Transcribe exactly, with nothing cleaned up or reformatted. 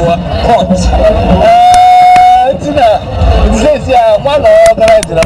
hot. Uh, Tina, it says, yeah, one organizer.